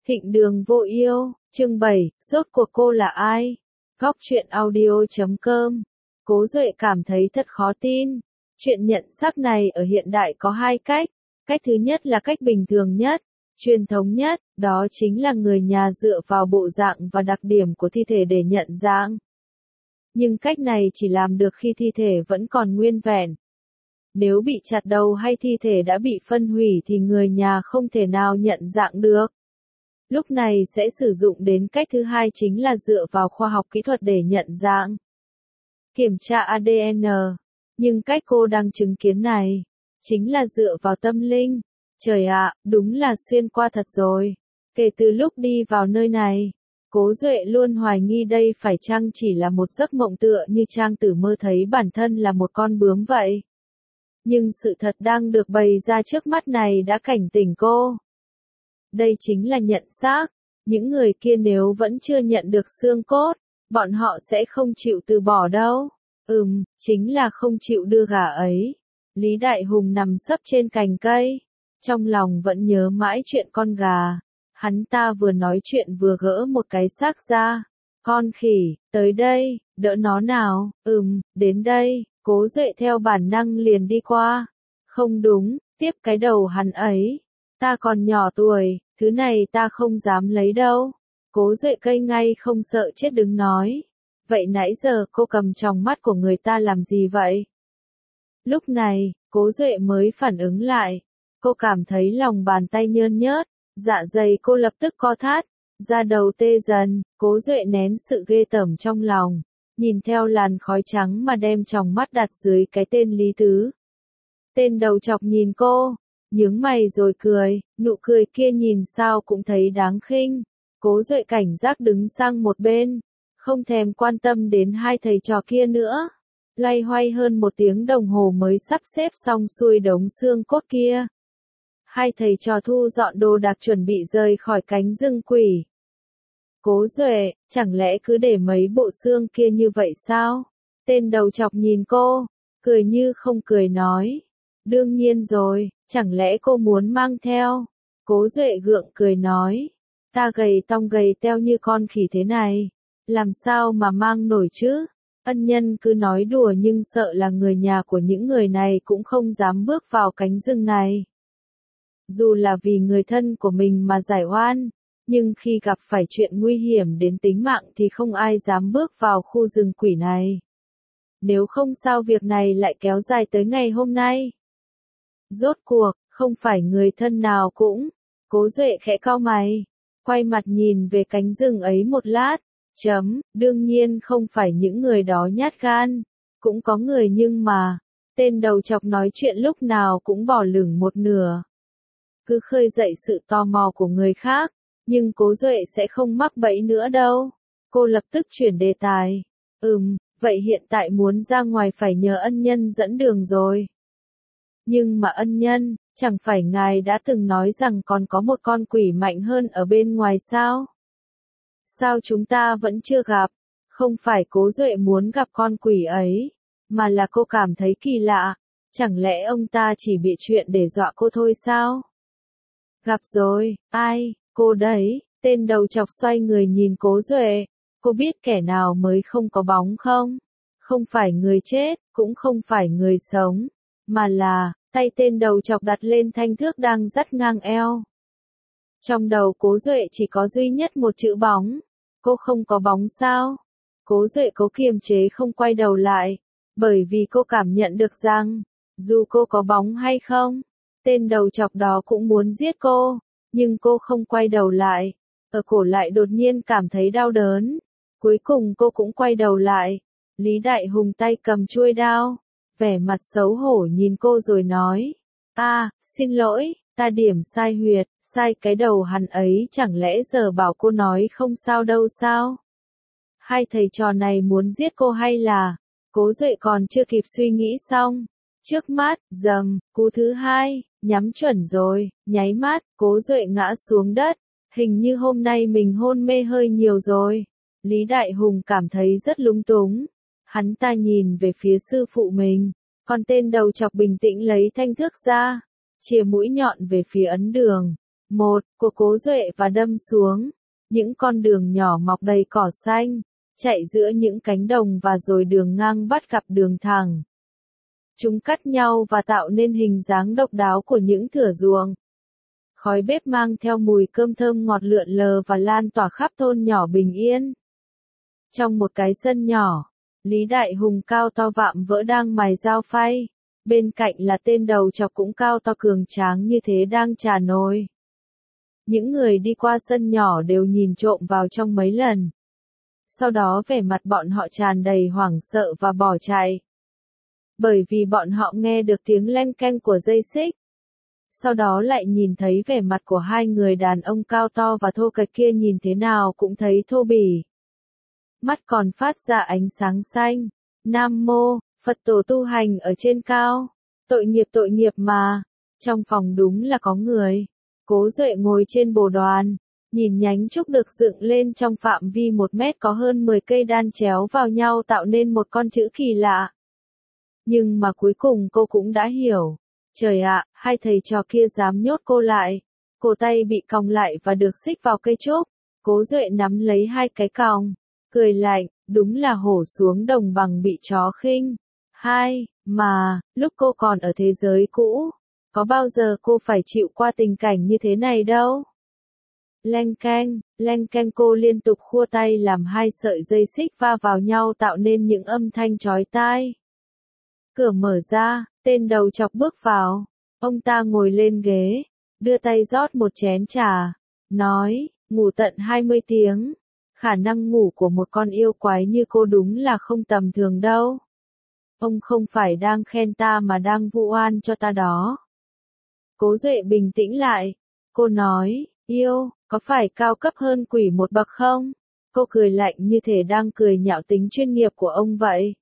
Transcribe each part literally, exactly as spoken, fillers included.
Thịnh đường vô yêu, chương bảy, rốt cuộc cô là ai? Góc truyện audio chấm com. Cố Duệ cảm thấy thật khó tin. Chuyện nhận xác này ở hiện đại có hai cách. Cách thứ nhất là cách bình thường nhất, truyền thống nhất, đó chính là người nhà dựa vào bộ dạng và đặc điểm của thi thể để nhận dạng. Nhưng cách này chỉ làm được khi thi thể vẫn còn nguyên vẹn. Nếu bị chặt đầu hay thi thể đã bị phân hủy thì người nhà không thể nào nhận dạng được. Lúc này sẽ sử dụng đến cách thứ hai, chính là dựa vào khoa học kỹ thuật để nhận dạng. Kiểm tra a đê en. Nhưng cách cô đang chứng kiến này, chính là dựa vào tâm linh. Trời ạ, đúng là xuyên qua thật rồi. Kể từ lúc đi vào nơi này, Cố Duệ luôn hoài nghi đây phải chăng chỉ là một giấc mộng tựa như Trang Tử mơ thấy bản thân là một con bướm vậy. Nhưng sự thật đang được bày ra trước mắt này đã cảnh tỉnh cô. Đây chính là nhận xác. Những người kia nếu vẫn chưa nhận được xương cốt, bọn họ sẽ không chịu từ bỏ đâu. Ừm, chính là không chịu đưa gà ấy. Lý Đại Hùng nằm sấp trên cành cây, trong lòng vẫn nhớ mãi chuyện con gà. Hắn ta vừa nói chuyện vừa gỡ một cái xác ra. Con khỉ, tới đây, đỡ nó nào. Ừm, đến đây. Cố Duệ theo bản năng liền đi qua. Không đúng, tiếp cái đầu hắn ấy. Ta còn nhỏ tuổi, thứ này ta không dám lấy đâu. Cố Duệ cây ngay không sợ chết đứng nói. Vậy nãy giờ cô cầm tròng mắt của người ta làm gì vậy? Lúc này, Cố Duệ mới phản ứng lại. Cô cảm thấy lòng bàn tay nhơn nhớt, dạ dày cô lập tức co thắt, da đầu tê dần. Cố Duệ nén sự ghê tởm trong lòng, nhìn theo làn khói trắng mà đem tròng mắt đặt dưới cái tên Lý Tứ. Tên đầu chọc nhìn cô, nhướng mày rồi cười, nụ cười kia nhìn sao cũng thấy đáng khinh. Cố Duệ cảnh giác đứng sang một bên, không thèm quan tâm đến hai thầy trò kia nữa. Loay hoay hơn một tiếng đồng hồ mới sắp xếp xong xuôi đống xương cốt kia. Hai thầy trò thu dọn đồ đạc chuẩn bị rời khỏi cánh rừng quỷ. Cố Duệ, chẳng lẽ cứ để mấy bộ xương kia như vậy sao? Tên đầu chọc nhìn cô, cười như không cười nói. Đương nhiên rồi, chẳng lẽ cô muốn mang theo? Cố Duệ gượng cười nói. Ta gầy tong gầy teo như con khỉ thế này, làm sao mà mang nổi chứ? Ân nhân cứ nói đùa nhưng sợ là người nhà của những người này cũng không dám bước vào cánh rừng này. Dù là vì người thân của mình mà giải oan, nhưng khi gặp phải chuyện nguy hiểm đến tính mạng thì không ai dám bước vào khu rừng quỷ này. Nếu không sao việc này lại kéo dài tới ngày hôm nay. Rốt cuộc, không phải người thân nào cũng. Cố Duệ khẽ cau mày, quay mặt nhìn về cánh rừng ấy một lát. Chấm, đương nhiên không phải những người đó nhát gan. Cũng có người nhưng mà, tên đầu chọc nói chuyện lúc nào cũng bỏ lửng một nửa. Cứ khơi dậy sự tò mò của người khác, nhưng Cố Duệ sẽ không mắc bẫy nữa đâu. Cô lập tức chuyển đề tài. Ừm, vậy hiện tại muốn ra ngoài phải nhờ ân nhân dẫn đường rồi. Nhưng mà ân nhân, chẳng phải ngài đã từng nói rằng còn có một con quỷ mạnh hơn ở bên ngoài sao? Sao chúng ta vẫn chưa gặp? Không phải Cố Duệ muốn gặp con quỷ ấy, mà là cô cảm thấy kỳ lạ. Chẳng lẽ ông ta chỉ bịa chuyện để dọa cô thôi sao? Gặp rồi, ai? Cô đấy. Tên đầu chọc xoay người nhìn Cố Duệ. Cô biết kẻ nào mới không có bóng không? Không phải người chết, cũng không phải người sống, mà là, tay tên đầu chọc đặt lên thanh thước đang dắt ngang eo. Trong đầu Cố Duệ chỉ có duy nhất một chữ bóng. Cô không có bóng sao? Cố Duệ cố kiềm chế không quay đầu lại, bởi vì cô cảm nhận được rằng, dù cô có bóng hay không, tên đầu chọc đó cũng muốn giết cô, nhưng cô không quay đầu lại. Ở cổ lại đột nhiên cảm thấy đau đớn. Cuối cùng cô cũng quay đầu lại. Lý Đại Hùng tay cầm chuôi đao, vẻ mặt xấu hổ nhìn cô rồi nói. À, xin lỗi, ta điểm sai huyệt, sai cái đầu hắn ấy, chẳng lẽ giờ bảo cô nói không sao đâu sao? Hai thầy trò này muốn giết cô hay là? Cố Duệ còn chưa kịp suy nghĩ xong. Trước mắt, dầm, cú thứ hai, nhắm chuẩn rồi, nháy mắt, Cố Duệ ngã xuống đất. Hình như hôm nay mình hôn mê hơi nhiều rồi. Lý Đại Hùng cảm thấy rất lung túng. Hắn ta nhìn về phía sư phụ mình, còn tên đầu chọc bình tĩnh lấy thanh thước ra, chìa mũi nhọn về phía ấn đường. Một, của Cố Duệ và đâm xuống. Những con đường nhỏ mọc đầy cỏ xanh, chạy giữa những cánh đồng và rồi đường ngang bắt gặp đường thẳng. Chúng cắt nhau và tạo nên hình dáng độc đáo của những thửa ruộng. Khói bếp mang theo mùi cơm thơm ngọt lượn lờ và lan tỏa khắp thôn nhỏ bình yên. Trong một cái sân nhỏ, Lý Đại Hùng cao to vạm vỡ đang mài dao phay. Bên cạnh là tên đầu chọc cũng cao to cường tráng như thế đang trà nồi. Những người đi qua sân nhỏ đều nhìn trộm vào trong mấy lần. Sau đó vẻ mặt bọn họ tràn đầy hoảng sợ và bỏ chạy. Bởi vì bọn họ nghe được tiếng leng keng của dây xích. Sau đó lại nhìn thấy vẻ mặt của hai người đàn ông cao to và thô kệch kia nhìn thế nào cũng thấy thô bỉ. Mắt còn phát ra ánh sáng xanh. Nam mô, Phật tổ tu hành ở trên cao. Tội nghiệp tội nghiệp mà. Trong phòng đúng là có người. Cố Duệ ngồi trên bồ đoàn. Nhìn nhánh trúc được dựng lên trong phạm vi một mét có hơn mười cây đan chéo vào nhau tạo nên một con chữ kỳ lạ. Nhưng mà cuối cùng cô cũng đã hiểu. Trời ạ, hai thầy trò kia dám nhốt cô lại. Cổ tay bị còng lại và được xích vào cây trúc. Cố Duệ nắm lấy hai cái còng. Cười lạnh, đúng là hổ xuống đồng bằng bị chó khinh. Hai, mà, lúc cô còn ở thế giới cũ, có bao giờ cô phải chịu qua tình cảnh như thế này đâu. Leng keng, leng keng cô liên tục khua tay làm hai sợi dây xích va vào nhau tạo nên những âm thanh chói tai. Cửa mở ra, tên đầu chọc bước vào. Ông ta ngồi lên ghế, đưa tay rót một chén trà, nói, ngủ tận hai mươi tiếng. Khả năng ngủ của một con yêu quái như cô đúng là không tầm thường đâu. Ông không phải đang khen ta mà đang vu oan cho ta đó. Cố Duệ bình tĩnh lại. Cô nói, yêu, có phải cao cấp hơn quỷ một bậc không? Cô cười lạnh như thể đang cười nhạo tính chuyên nghiệp của ông vậy.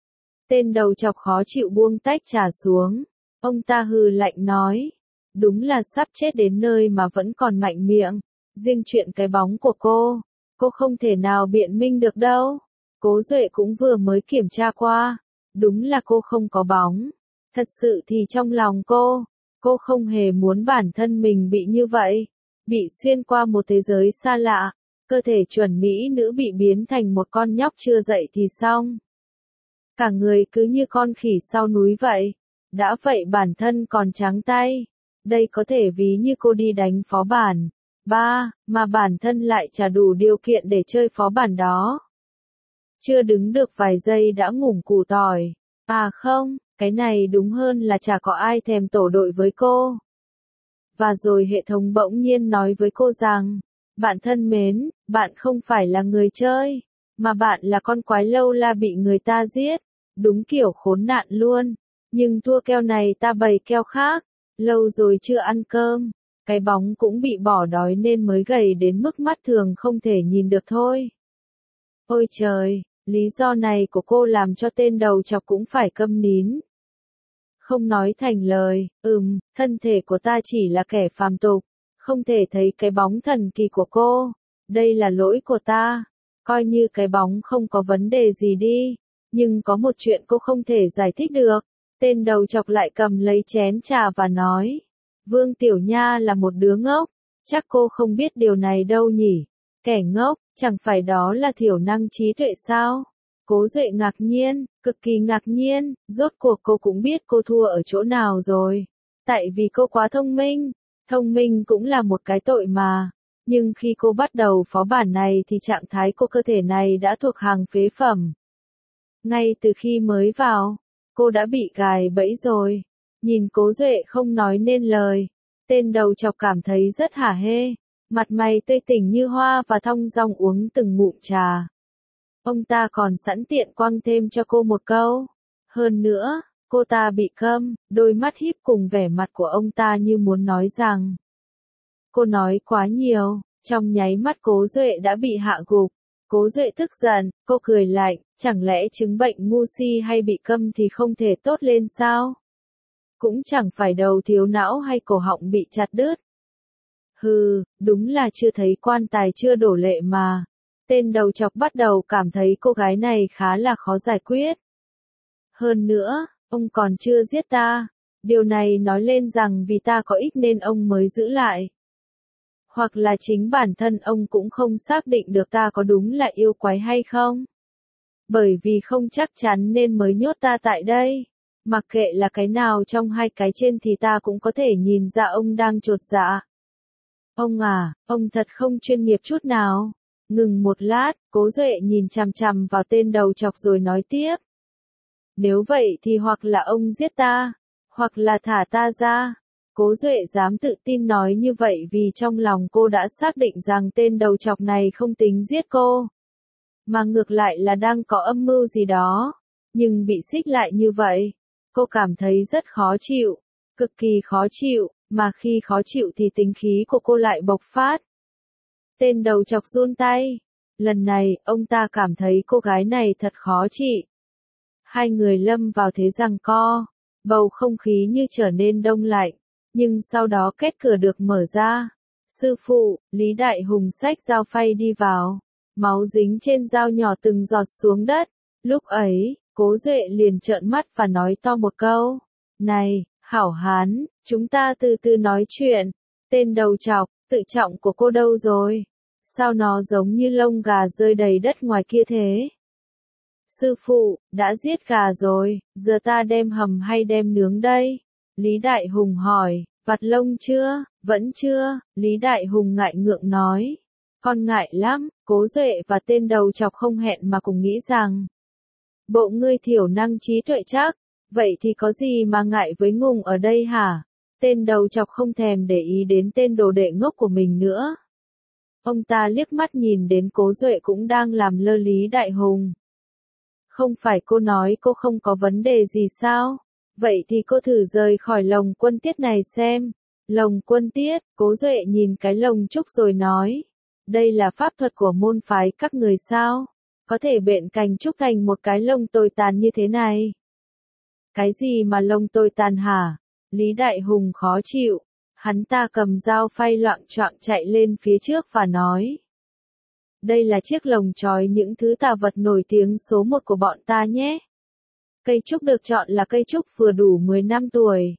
Tên đầu chọc khó chịu buông tách trà xuống. Ông ta hừ lạnh nói. Đúng là sắp chết đến nơi mà vẫn còn mạnh miệng. Riêng chuyện cái bóng của cô, cô không thể nào biện minh được đâu. Cố Duệ cũng vừa mới kiểm tra qua. Đúng là cô không có bóng. Thật sự thì trong lòng cô, cô không hề muốn bản thân mình bị như vậy. Bị xuyên qua một thế giới xa lạ. Cơ thể chuẩn mỹ nữ bị biến thành một con nhóc chưa dậy thì xong. Cả người cứ như con khỉ sau núi vậy. Đã vậy bản thân còn trắng tay. Đây có thể ví như cô đi đánh phó bản. Ba, mà bản thân lại chả đủ điều kiện để chơi phó bản đó. Chưa đứng được vài giây đã ngủng củ tỏi. À không, cái này đúng hơn là chả có ai thèm tổ đội với cô. Và rồi hệ thống bỗng nhiên nói với cô rằng, bạn thân mến, bạn không phải là người chơi, mà bạn là con quái lâu la bị người ta giết. Đúng kiểu khốn nạn luôn. Nhưng thua keo này ta bày keo khác. Lâu rồi chưa ăn cơm. Cái bóng cũng bị bỏ đói nên mới gầy đến mức mắt thường không thể nhìn được thôi. Ôi trời, lý do này của cô làm cho tên đầu chọc cũng phải câm nín. Không nói thành lời, ừm, thân thể của ta chỉ là kẻ phàm tục, không thể thấy cái bóng thần kỳ của cô. Đây là lỗi của ta. Coi như cái bóng không có vấn đề gì đi. Nhưng có một chuyện cô không thể giải thích được. Tên đầu chọc lại cầm lấy chén trà và nói. Vương Tiểu Nha là một đứa ngốc. Chắc cô không biết điều này đâu nhỉ. Kẻ ngốc, chẳng phải đó là thiểu năng trí tuệ sao? Cố Duệ ngạc nhiên, cực kỳ ngạc nhiên. Rốt cuộc cô cũng biết cô thua ở chỗ nào rồi. Tại vì cô quá thông minh. Thông minh cũng là một cái tội mà. Nhưng khi cô bắt đầu phó bản này thì trạng thái của cơ thể này đã thuộc hàng phế phẩm. Ngay từ khi mới vào, cô đã bị gài bẫy rồi. Nhìn Cố Duệ không nói nên lời. Tên đầu chọc cảm thấy rất hả hê. Mặt mày tươi tỉnh như hoa và thong dong uống từng ngụm trà. Ông ta còn sẵn tiện quăng thêm cho cô một câu. Hơn nữa, cô ta bị câm, đôi mắt híp cùng vẻ mặt của ông ta như muốn nói rằng. Cô nói quá nhiều, trong nháy mắt Cố Duệ đã bị hạ gục. Cố Duệ tức giận, cô cười lạnh, chẳng lẽ chứng bệnh ngu si hay bị câm thì không thể tốt lên sao? Cũng chẳng phải đầu thiếu não hay cổ họng bị chặt đứt. Hừ, đúng là chưa thấy quan tài chưa đổ lệ mà. Tên đầu chọc bắt đầu cảm thấy cô gái này khá là khó giải quyết. Hơn nữa, ông còn chưa giết ta. Điều này nói lên rằng vì ta có ích nên ông mới giữ lại. Hoặc là chính bản thân ông cũng không xác định được ta có đúng là yêu quái hay không. Bởi vì không chắc chắn nên mới nhốt ta tại đây. Mặc kệ là cái nào trong hai cái trên thì ta cũng có thể nhìn ra ông đang chột dạ. Ông à, ông thật không chuyên nghiệp chút nào. Ngừng một lát, Cố Duệ nhìn chằm chằm vào tên đầu chọc rồi nói tiếp. Nếu vậy thì hoặc là ông giết ta, hoặc là thả ta ra. Cố Duệ dám tự tin nói như vậy vì trong lòng cô đã xác định rằng tên đầu chọc này không tính giết cô. Mà ngược lại là đang có âm mưu gì đó. Nhưng bị xích lại như vậy, cô cảm thấy rất khó chịu, cực kỳ khó chịu, mà khi khó chịu thì tính khí của cô lại bộc phát. Tên đầu chọc run tay. Lần này, ông ta cảm thấy cô gái này thật khó trị. Hai người lâm vào thế giằng co, bầu không khí như trở nên đông lạnh, nhưng sau đó két cửa được mở ra. Sư phụ, Lý Đại Hùng xách dao phay đi vào, máu dính trên dao nhỏ từng giọt xuống đất. Lúc ấy, Cố Duệ liền trợn mắt và nói to một câu. Này, hảo hán, chúng ta từ từ nói chuyện. Tên đầu chọc, tự trọng của cô đâu rồi? Sao nó giống như lông gà rơi đầy đất ngoài kia thế? Sư phụ, đã giết gà rồi, giờ ta đem hầm hay đem nướng đây? Lý Đại Hùng hỏi, vặt lông chưa? Vẫn chưa, Lý Đại Hùng ngại ngượng nói. Con ngại lắm, Cố Duệ và tên đầu chọc không hẹn mà cùng nghĩ rằng. Bộ ngươi thiểu năng trí tuệ chắc, vậy thì có gì mà ngại với ngùng ở đây hả? Tên đầu chọc không thèm để ý đến tên đồ đệ ngốc của mình nữa. Ông ta liếc mắt nhìn đến Cố Duệ cũng đang làm lơ Lý Đại Hùng. Không phải cô nói cô không có vấn đề gì sao? Vậy thì cô thử rời khỏi lồng quân tiết này xem. Lồng quân tiết, Cố Duệ nhìn cái lồng trúc rồi nói. Đây là pháp thuật của môn phái các người sao? Có thể bện cành trúc thành một cái lồng tồi tàn như thế này. Cái gì mà lồng tồi tàn hả? Lý Đại Hùng khó chịu. Hắn ta cầm dao phay loạng choạng chạy lên phía trước và nói. Đây là chiếc lồng trói những thứ tà vật nổi tiếng số một của bọn ta nhé. Cây trúc được chọn là cây trúc vừa đủ mười năm tuổi.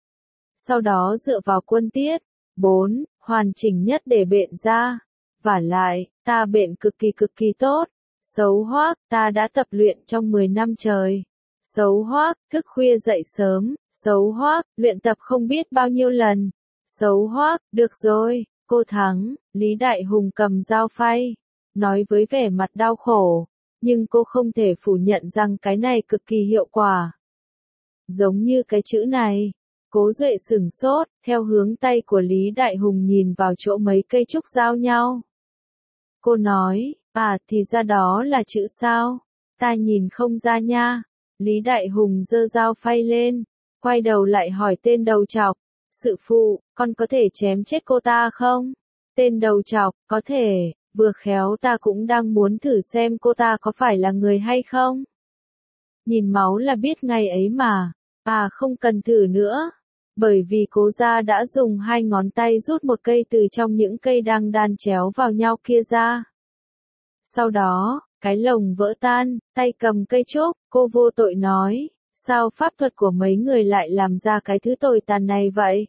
Sau đó dựa vào quân tiết, bốn, hoàn chỉnh nhất để bện ra. Vả lại, ta bện cực kỳ cực kỳ tốt. Xấu hoác, ta đã tập luyện trong mười năm trời. Xấu hoác, thức khuya dậy sớm. Xấu hoác, luyện tập không biết bao nhiêu lần. Xấu hoác, được rồi, cô thắng. Lý Đại Hùng cầm dao phay, nói với vẻ mặt đau khổ. Nhưng cô không thể phủ nhận rằng cái này cực kỳ hiệu quả. Giống như cái chữ này. Cố Duệ sửng sốt, theo hướng tay của Lý Đại Hùng nhìn vào chỗ mấy cây trúc giao nhau. Cô nói, à thì ra đó là chữ sao? Ta nhìn không ra nha. Lý Đại Hùng giơ dao phay lên, quay đầu lại hỏi tên đầu chọc. Sư phụ, con có thể chém chết cô ta không? Tên đầu chọc, có thể, vừa khéo ta cũng đang muốn thử xem cô ta có phải là người hay không. Nhìn máu là biết ngày ấy mà, à không cần thử nữa. Bởi vì Cố gia đã dùng hai ngón tay rút một cây từ trong những cây đang đan chéo vào nhau kia ra. Sau đó, cái lồng vỡ tan, tay cầm cây trúc, cô vô tội nói, sao pháp thuật của mấy người lại làm ra cái thứ tồi tàn này vậy?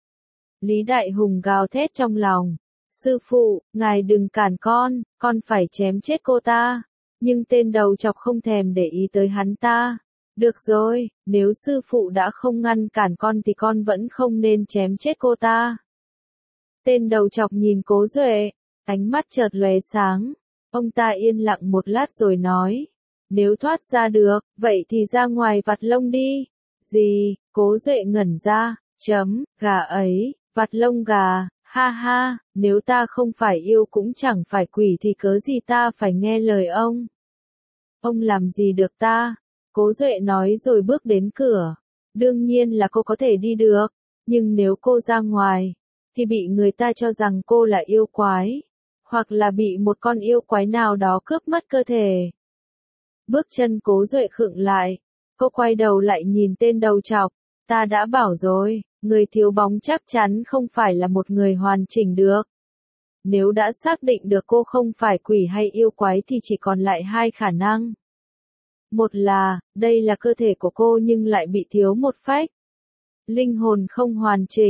Lý Đại Hùng gào thét trong lòng, sư phụ, ngài đừng cản con, con phải chém chết cô ta. Nhưng tên đầu chọc không thèm để ý tới hắn ta. Được rồi, nếu sư phụ đã không ngăn cản con thì con vẫn không nên chém chết cô ta. Tên đầu chọc nhìn Cố Duệ, ánh mắt chợt lóe sáng. Ông ta yên lặng một lát rồi nói, nếu thoát ra được, vậy thì ra ngoài vặt lông đi. Gì? Cố Duệ ngẩn ra, chấm, gà ấy, vặt lông gà, ha ha, nếu ta không phải yêu cũng chẳng phải quỷ thì cớ gì ta phải nghe lời ông. Ông làm gì được ta? Cố Duệ nói rồi bước đến cửa. Đương nhiên là cô có thể đi được, nhưng nếu cô ra ngoài, thì bị người ta cho rằng cô là yêu quái, hoặc là bị một con yêu quái nào đó cướp mất cơ thể. Bước chân Cố Duệ khựng lại, cô quay đầu lại nhìn tên đầu chọc, ta đã bảo rồi, người thiếu bóng chắc chắn không phải là một người hoàn chỉnh được. Nếu đã xác định được cô không phải quỷ hay yêu quái thì chỉ còn lại hai khả năng. Một là, đây là cơ thể của cô nhưng lại bị thiếu một phách. Linh hồn không hoàn chỉnh.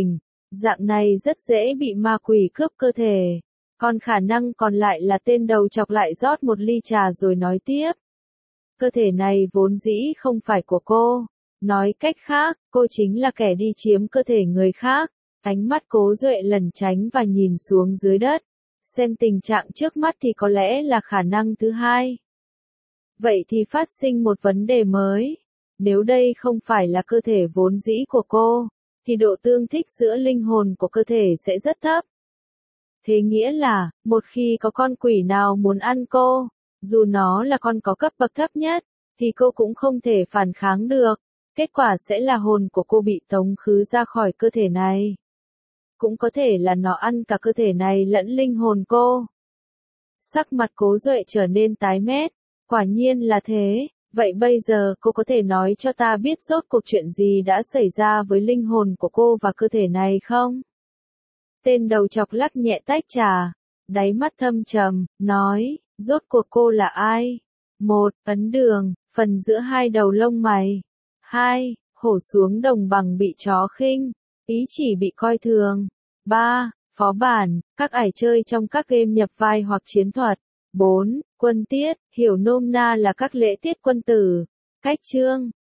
Dạng này rất dễ bị ma quỷ cướp cơ thể. Còn khả năng còn lại là tên đầu chọc lại rót một ly trà rồi nói tiếp. Cơ thể này vốn dĩ không phải của cô. Nói cách khác, cô chính là kẻ đi chiếm cơ thể người khác. Ánh mắt Cố Duệ lẩn tránh và nhìn xuống dưới đất. Xem tình trạng trước mắt thì có lẽ là khả năng thứ hai. Vậy thì phát sinh một vấn đề mới. Nếu đây không phải là cơ thể vốn dĩ của cô, thì độ tương thích giữa linh hồn của cơ thể sẽ rất thấp. Thế nghĩa là, một khi có con quỷ nào muốn ăn cô, dù nó là con có cấp bậc thấp nhất, thì cô cũng không thể phản kháng được. Kết quả sẽ là hồn của cô bị tống khứ ra khỏi cơ thể này. Cũng có thể là nó ăn cả cơ thể này lẫn linh hồn cô. Sắc mặt Cố Duệ trở nên tái mét. Quả nhiên là thế. Vậy bây giờ cô có thể nói cho ta biết rốt cuộc chuyện gì đã xảy ra với linh hồn của cô và cơ thể này không? Tên đầu chọc lắc nhẹ tách trà, đáy mắt thâm trầm, nói, rốt cuộc cô là ai? Một, ấn đường, phần giữa hai đầu lông mày. Hai, hổ xuống đồng bằng bị chó khinh, ý chỉ bị coi thường. Ba, phó bản, các ải chơi trong các game nhập vai hoặc chiến thuật. Bốn, quân tiết, hiểu nôm na là các lễ tiết quân tử. Cách chương